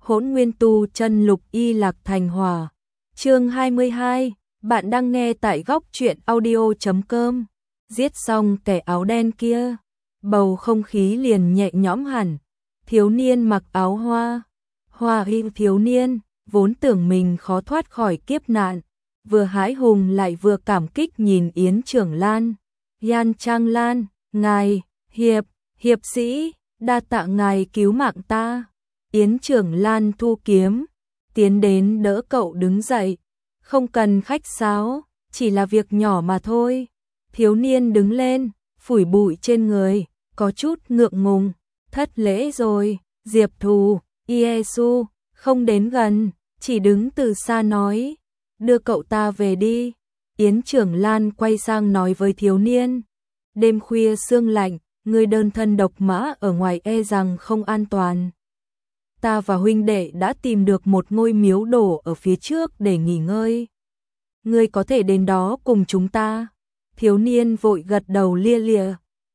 Hỗn Nguyên Tu Chân Lục Y Lạc Thành Hỏa. Chương 22, bạn đang nghe tại góc truyện audio.com. Giết xong kẻ áo đen kia, bầu không khí liền nhẹ nhõm hẳn. Thiếu niên mặc áo hoa y thiếu niên, vốn tưởng mình khó thoát khỏi kiếp nạn, vừa hãi hùng lại vừa cảm kích nhìn Yến Trưởng Lan. Yan Trang Lan, ngài, hiệp sĩ, đa tạ ngài cứu mạng ta. Yến Trưởng Lan thu kiếm, tiến đến đỡ cậu đứng dậy. Không cần khách sáo, chỉ là việc nhỏ mà thôi. Thiếu niên đứng lên, phủi bụi trên người, có chút ngượng ngùng. Thất lễ rồi. Diệp Thù, Iesu, không đến gần, chỉ đứng từ xa nói. Đưa cậu ta về đi. Yến Trưởng Lan quay sang nói với thiếu niên. Đêm khuya sương lạnh, người đơn thân độc mã ở ngoài e rằng không an toàn. Ta và huynh đệ đã tìm được một ngôi miếu đổ ở phía trước để nghỉ ngơi. Ngươi có thể đến đó cùng chúng ta. Thiếu niên vội gật đầu lia lịa.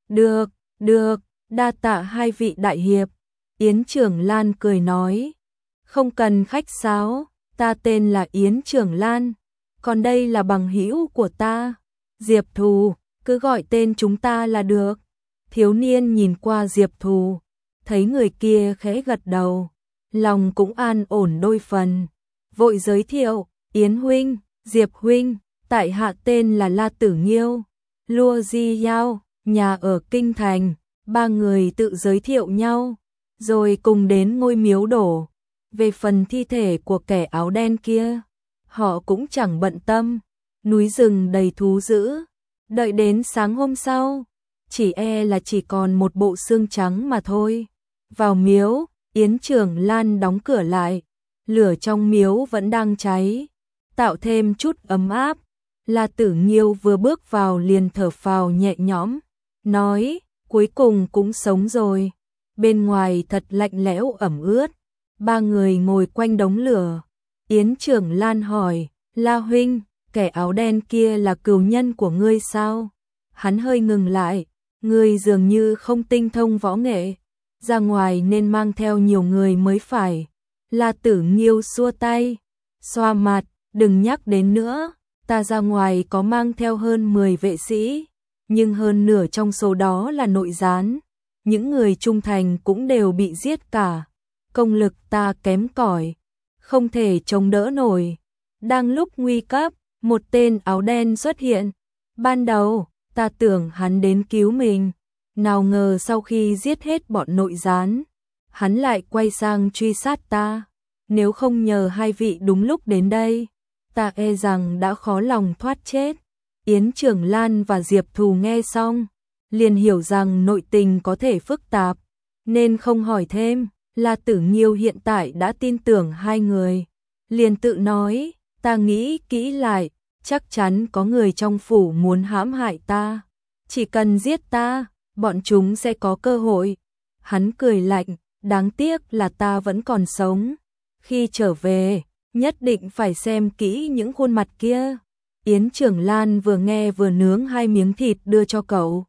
Được, đa tạ hai vị đại hiệp. Yến Trưởng Lan cười nói. Không cần khách sáo, ta tên là Yến Trưởng Lan, còn đây là bằng hữu của ta. Diệp Thù, cứ gọi tên chúng ta là được. Thiếu niên nhìn qua Diệp Thù, thấy người kia khẽ gật đầu, lòng cũng an ổn đôi phần. Vội giới thiệu, Yến huynh, Diệp huynh, tại hạ tên là La Tử Nghiêu, Lua Di Yao, nhà ở Kinh Thành. Ba người tự giới thiệu nhau, rồi cùng đến ngôi miếu đổ. Về phần thi thể của kẻ áo đen kia, họ cũng chẳng bận tâm. Núi rừng đầy thú dữ, đợi đến sáng hôm sau, chỉ chỉ còn một bộ xương trắng mà thôi. Vào miếu, Yến Trưởng Lan đóng cửa lại, lửa trong miếu vẫn đang cháy, tạo thêm chút ấm áp. La Tử Nghiêu vừa bước vào liền thở phào nhẹ nhõm, nói, cuối cùng cũng sống rồi. Bên ngoài thật lạnh lẽo ẩm ướt. Ba người ngồi quanh đống lửa. Yến Trưởng Lan hỏi, La huynh, kẻ áo đen kia là cừu nhân của ngươi sao? Hắn hơi ngừng lại, ngươi dường như không tinh thông võ nghệ, ra ngoài nên mang theo nhiều người mới phải. La Tử Nghiêu xua tay, xoa mặt, đừng nhắc đến nữa, ta ra ngoài có mang theo hơn 10 vệ sĩ, nhưng hơn nửa trong số đó là nội gián, những người trung thành cũng đều bị giết cả. Công lực ta kém cỏi, không thể chống đỡ nổi. Đang lúc nguy cấp, một tên áo đen xuất hiện. Ban đầu, ta tưởng hắn đến cứu mình, nào ngờ sau khi giết hết bọn nội gián, hắn lại quay sang truy sát ta. Nếu không nhờ hai vị đúng lúc đến đây, ta e rằng đã khó lòng thoát chết. Yến Trưởng Lan và Diệp Thù nghe xong, liền hiểu rằng nội tình có thể phức tạp, nên không hỏi thêm. La Tử Nghiêu hiện tại đã tin tưởng hai người, liền tự nói, ta nghĩ kỹ lại, chắc chắn có người trong phủ muốn hãm hại ta. Chỉ cần giết ta, bọn chúng sẽ có cơ hội. Hắn cười lạnh, đáng tiếc là ta vẫn còn sống. Khi trở về, nhất định phải xem kỹ những khuôn mặt kia. Yến Trưởng Lan vừa nghe vừa nướng 2 miếng thịt đưa cho cậu.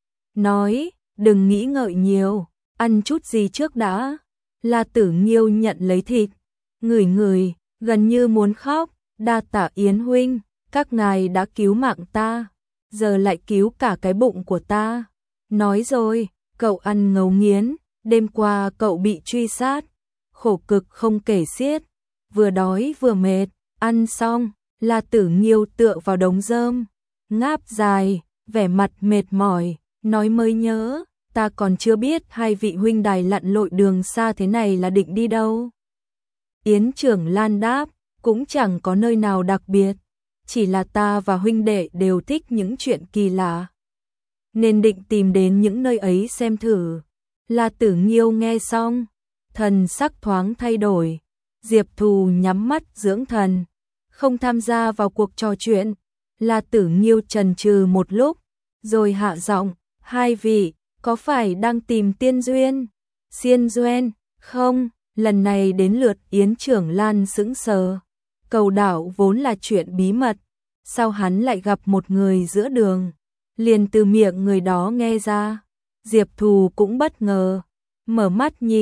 Nói, đừng nghĩ ngợi nhiều, ăn chút gì trước đã. La Tử Nghiêu nhận lấy thịt, ngửi, gần như muốn khóc. Đa tạ Yến huynh, các ngài đã cứu mạng ta, giờ lại cứu cả cái bụng của ta. Nói rồi, cậu ăn ngấu nghiến, đêm qua cậu bị truy sát, khổ cực không kể xiết, vừa đói vừa mệt. Ăn xong, La Tử Nghiêu tựa vào đống rơm, ngáp dài, vẻ mặt mệt mỏi, nói mới nhớ, ta còn chưa biết hai vị huynh đài lặn lội đường xa thế này là định đi đâu. Yến Trưởng Lan đáp, cũng chẳng có nơi nào đặc biệt, chỉ là ta và huynh đệ đều thích những chuyện kỳ lạ, nên định tìm đến những nơi ấy xem thử. La Tử Nghiêu nghe xong, thần sắc thoáng thay đổi. Diệp Thù nhắm mắt dưỡng thần, không tham gia vào cuộc trò chuyện. La Tử Nghiêu chần chừ một lúc, rồi hạ giọng, hai vị, có phải đang tìm tiên duyên? Xiên duyên? Không, lần này đến lượt Yến Trưởng Lan sững sờ. Cầu đảo vốn là chuyện bí mật, sao hắn lại gặp một người giữa đường? Liền từ miệng người đó nghe ra. Diệp Thù cũng bất ngờ, mở mắt nhìn,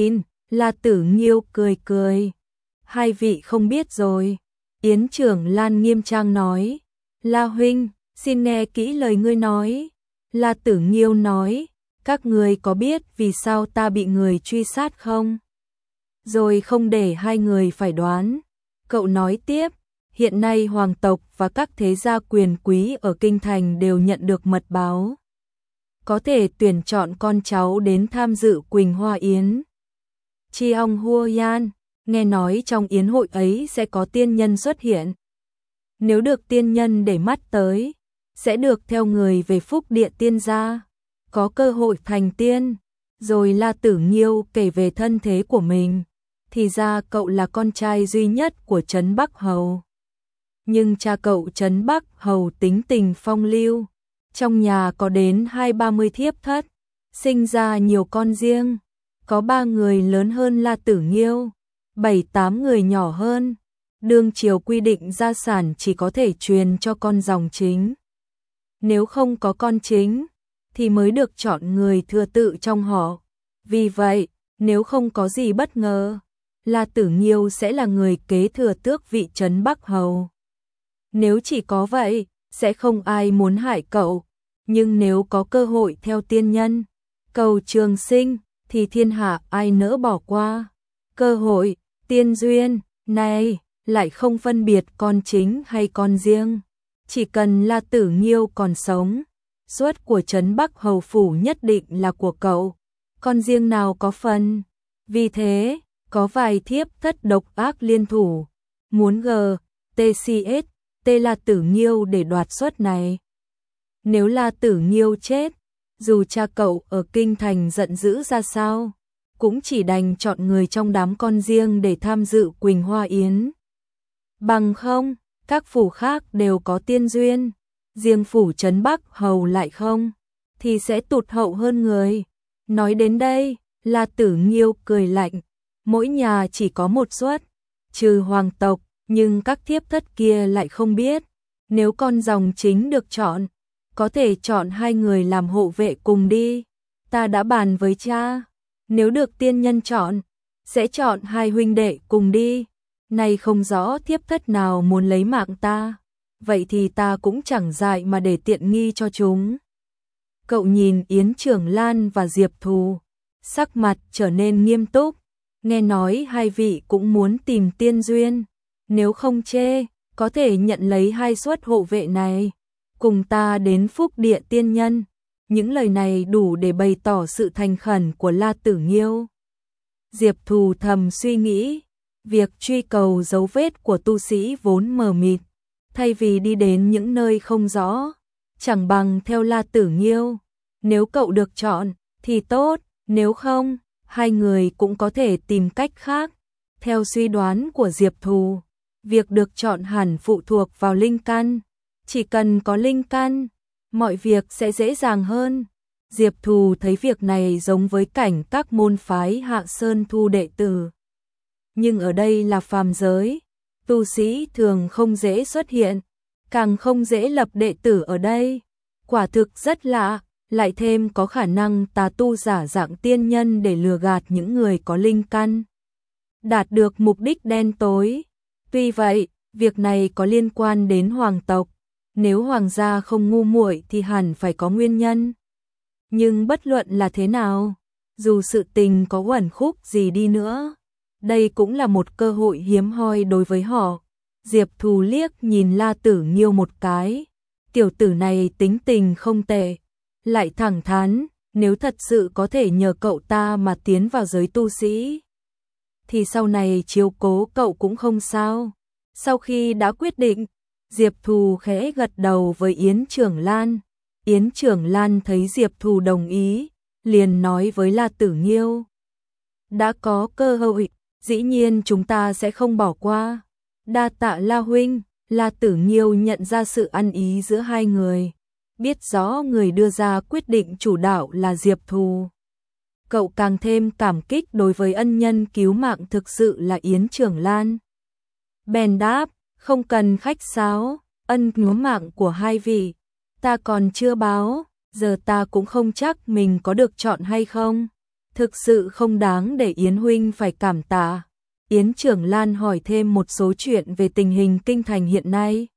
La Tử Nghiêu cười cười. Hai vị không biết rồi. Yến Trưởng Lan nghiêm trang nói. La huynh, xin nghe kỹ lời ngươi nói. La Tử Nghiêu nói, các người có biết vì sao ta bị người truy sát không? Rồi không để hai người phải đoán. Cậu nói tiếp, hiện nay hoàng tộc và các thế gia quyền quý ở kinh thành đều nhận được mật báo. Có thể tuyển chọn con cháu đến tham dự Quỳnh Hoa Yến. Chiong Hua Yan, nghe nói trong yến hội ấy sẽ có tiên nhân xuất hiện. Nếu được tiên nhân để mắt tới, sẽ được theo người về Phúc Địa tiên gia, có cơ hội thành tiên. Rồi La Tử Nghiêu kể về thân thế của mình. Thì ra cậu là con trai duy nhất của Trấn Bắc Hầu. Nhưng cha cậu Trấn Bắc Hầu tính tình phong lưu, trong nhà có đến 20-30 thiếp thất, sinh ra nhiều con riêng, có 3 người lớn hơn La Tử Nghiêu, 7-8 người nhỏ hơn. Đương triều quy định gia sản chỉ có thể truyền cho con dòng chính. Nếu không có con chính, thì mới được chọn người thừa tự trong họ. Vì vậy, nếu không có gì bất ngờ, La Tử Nghiêu sẽ là người kế thừa tước vị Trấn Bắc Hầu. Nếu chỉ có vậy, sẽ không ai muốn hại cậu. Nhưng nếu có cơ hội theo tiên nhân, cầu trường sinh, thì thiên hạ ai nỡ bỏ qua. Cơ hội, tiên duyên, này, lại không phân biệt con chính hay con riêng. Chỉ cần La Tử Nghiêu còn sống, suất của Trấn Bắc Hầu phủ nhất định là của cậu. Con riêng nào có phần. Vì thế, có vài thiếp thất độc ác liên thủ, muốn TCS, La Tử Nghiêu để đoạt suất này. Nếu La Tử Nghiêu chết, dù cha cậu ở kinh thành giận dữ ra sao, cũng chỉ đành chọn người trong đám con riêng để tham dự Quỳnh Hoa Yến. Bằng không, các phủ khác đều có tiên duyên, riêng phủ Trấn Bắc Hầu lại không, thì sẽ tụt hậu hơn người. Nói đến đây, La Tử Nghiêu cười lạnh, mỗi nhà chỉ có một suất, trừ hoàng tộc, nhưng các thiếp thất kia lại không biết. Nếu con dòng chính được chọn, có thể chọn 2 người làm hộ vệ cùng đi. Ta đã bàn với cha, nếu được tiên nhân chọn, sẽ chọn 2 huynh đệ cùng đi. Này không rõ thiếp thất nào muốn lấy mạng ta, vậy thì ta cũng chẳng dại mà để tiện nghi cho chúng. Cậu nhìn Yến Trưởng Lan và Diệp Thù, sắc mặt trở nên nghiêm túc. Nghe nói hai vị cũng muốn tìm tiên duyên, nếu không chê, có thể nhận lấy 2 suất hộ vệ này, cùng ta đến Phúc Địa tiên nhân. Những lời này đủ để bày tỏ sự thành khẩn của La Tử Nghiêu. Diệp Thù thầm suy nghĩ, việc truy cầu dấu vết của tu sĩ vốn mờ mịt, thay vì đi đến những nơi không rõ, chẳng bằng theo La Tử Nghiêu. Nếu cậu được chọn, thì tốt, nếu không, 2 người cũng có thể tìm cách khác. Theo suy đoán của Diệp Thù, việc được chọn hẳn phụ thuộc vào linh căn. Chỉ cần có linh căn, mọi việc sẽ dễ dàng hơn. Diệp Thù thấy việc này giống với cảnh các môn phái Hạ Sơn thu đệ tử. Nhưng ở đây là phàm giới, tu sĩ thường không dễ xuất hiện, càng không dễ lập đệ tử ở đây. Quả thực rất lạ, lại thêm có khả năng tà tu giả dạng tiên nhân để lừa gạt những người có linh căn, đạt được mục đích đen tối. Tuy vậy, việc này có liên quan đến hoàng tộc, nếu hoàng gia không ngu muội thì hẳn phải có nguyên nhân. Nhưng bất luận là thế nào, dù sự tình có uẩn khúc gì đi nữa, đây cũng là một cơ hội hiếm hoi đối với họ. Diệp Thù liếc nhìn La Tử Nghiêu một cái, tiểu tử này tính tình không tệ, lại thẳng thắn, nếu thật sự có thể nhờ cậu ta mà tiến vào giới tu sĩ, thì sau này chiếu cố cậu cũng không sao. Sau khi đã quyết định, Diệp Thù khẽ gật đầu với Yến Trưởng Lan. Yến Trưởng Lan thấy Diệp Thù đồng ý, liền nói với La Tử Nghiêu, đã có cơ hội, dĩ nhiên chúng ta sẽ không bỏ qua. Đa tạ La huynh. La Tử Nghiêu nhận ra sự ăn ý giữa hai người, biết rõ người đưa ra quyết định chủ đạo là Diệp Thù. Cậu càng thêm cảm kích đối với ân nhân cứu mạng thực sự là Yến Trưởng Lan. Bèn đáp, không cần khách sáo, ân cứu mạng của hai vị, ta còn chưa báo, giờ ta cũng không chắc mình có được chọn hay không. thực sự không đáng để Yến huynh phải cảm tạ. Yến Trưởng Lan hỏi thêm một số chuyện về tình hình kinh thành hiện nay.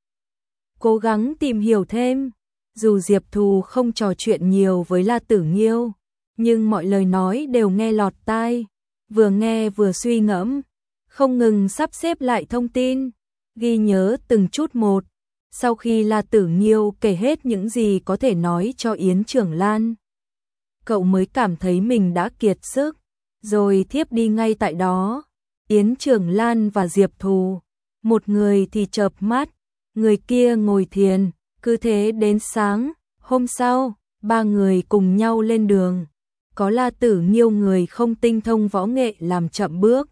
Cố gắng tìm hiểu thêm, dù Diệp Thù không trò chuyện nhiều với La Tử Nghiêu, nhưng mọi lời nói đều nghe lọt tai, vừa nghe vừa suy ngẫm, không ngừng sắp xếp lại thông tin, ghi nhớ từng chút một. Sau khi La Tử Nghiêu kể hết những gì có thể nói cho Yến Trưởng Lan, cậu mới cảm thấy mình đã kiệt sức, rồi thiếp đi ngay tại đó. Yến Trưởng Lan và Diệp Thù, một người thì chợp mắt, người kia ngồi thiền, cứ thế đến sáng. Hôm sau, ba người cùng nhau lên đường. Có La Tử Nghiêu người không tinh thông võ nghệ làm chậm bước.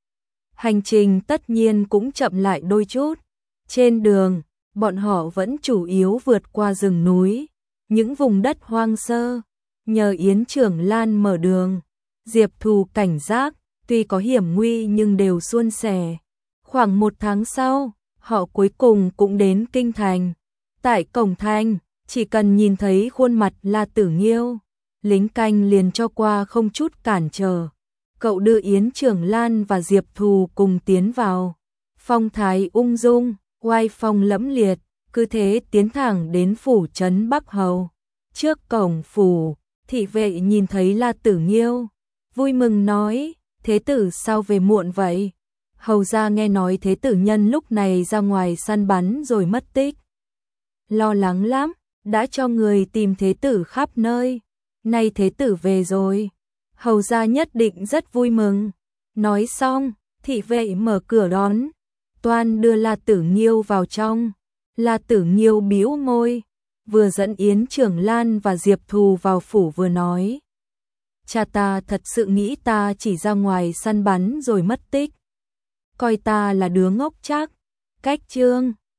Hành trình tất nhiên cũng chậm lại đôi chút. Trên đường, bọn họ vẫn chủ yếu vượt qua rừng núi, những vùng đất hoang sơ. Nhờ Yến Trưởng Lan mở đường, Diệp Thù cảnh giác, tuy có hiểm nguy nhưng đều suôn sẻ. Khoảng 1 tháng sau, họ cuối cùng cũng đến kinh thành. Tại cổng thành, chỉ cần nhìn thấy khuôn mặt La Tử Nghiêu, lính canh liền cho qua không chút cản trở. Cậu đưa Yến Trưởng Lan và Diệp Thù cùng tiến vào. Phong thái ung dung, oai phong lẫm liệt, cứ thế tiến thẳng đến phủ trấn Bắc Hầu. Trước cổng phủ, thị vệ nhìn thấy La Tử Nghiêu, vui mừng nói: "Thế tử sao về muộn vậy?" Hầu gia nghe nói thế tử nhân lúc này ra ngoài săn bắn rồi mất tích. Lo lắng lắm, đã cho người tìm thế tử khắp nơi. Nay thế tử về rồi, hầu gia nhất định rất vui mừng. Nói xong, thị vệ mở cửa đón, toan đưa La Tử Nghiêu vào trong. La Tử Nghiêu bĩu môi, vừa dẫn Yến Trưởng Lan và Diệp Thù vào phủ vừa nói: "Cha ta thật sự nghĩ ta chỉ ra ngoài săn bắn rồi mất tích, coi ta là đứa ngốc chắc." Cách chương